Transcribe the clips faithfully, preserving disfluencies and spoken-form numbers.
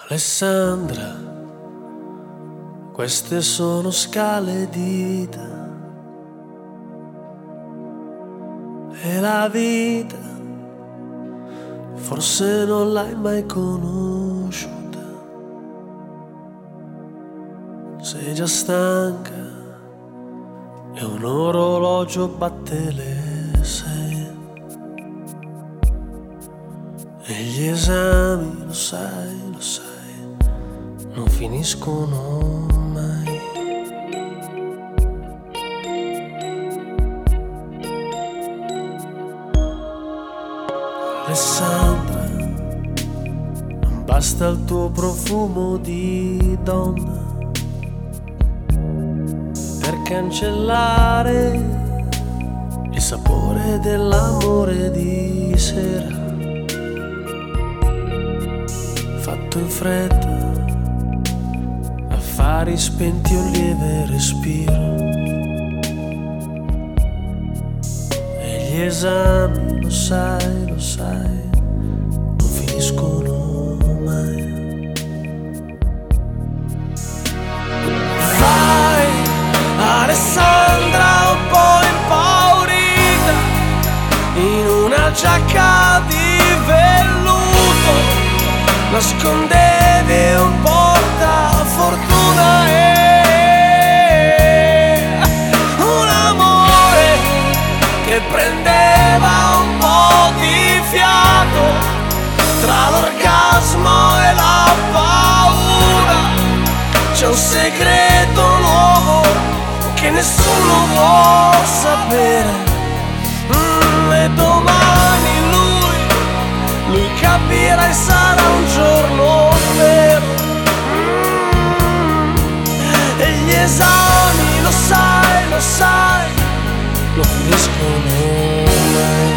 Alessandra, queste sono scale di vita e la vita forse non l'hai mai conosciuta. Sei già stanca e un orologio batte le sei e gli esami, lo sai, lo sai, non finiscono mai. Alessandra, non basta il tuo profumo di donna per cancellare il sapore dell'amore di sera, fatto in fretta, affari spenti o lieve respiro, e gli esami, lo sai, lo sai, non finiscono mai. Vai, Alessandra, un po' impaurita, in una giacca di velluto, nascondevi un portafortuna e un amore che prendeva un po' di fiato tra l'orgasmo e la paura. C'è un segreto nuovo che nessuno vuol sapere, mm, e domani lui, lui capirà e sarà un giorno vero, mm, e gli esami, lo sai, lo sai, non finiscono mai.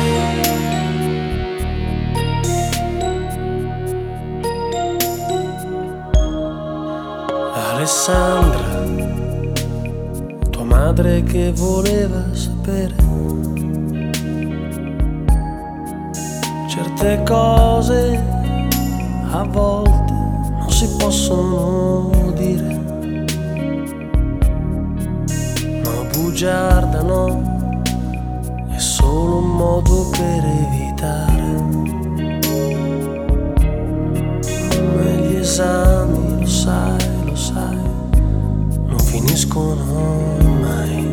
Alessandra, tua madre che voleva sapere certe cose a volte non si possono dire, ma bugiarda no, è solo un modo per evitare. Ma gli esami, lo sai, lo sai, non finiscono mai.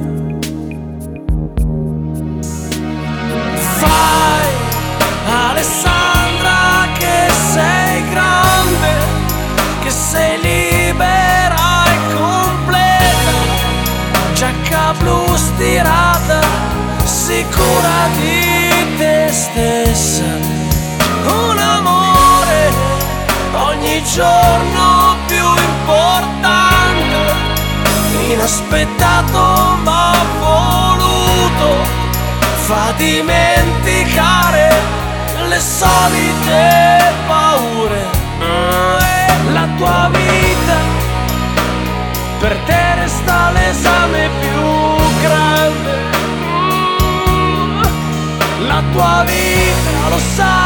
Fai, Alessandra, che sei grande, che sei libera e completa, giacca blu stirata, sicura di te stessa, un amore ogni giorno più importante, inaspettato ma voluto, fa dimenticare le solite paure. La tua vita, per te resta l'esame più grande. La tua vita, lo sai,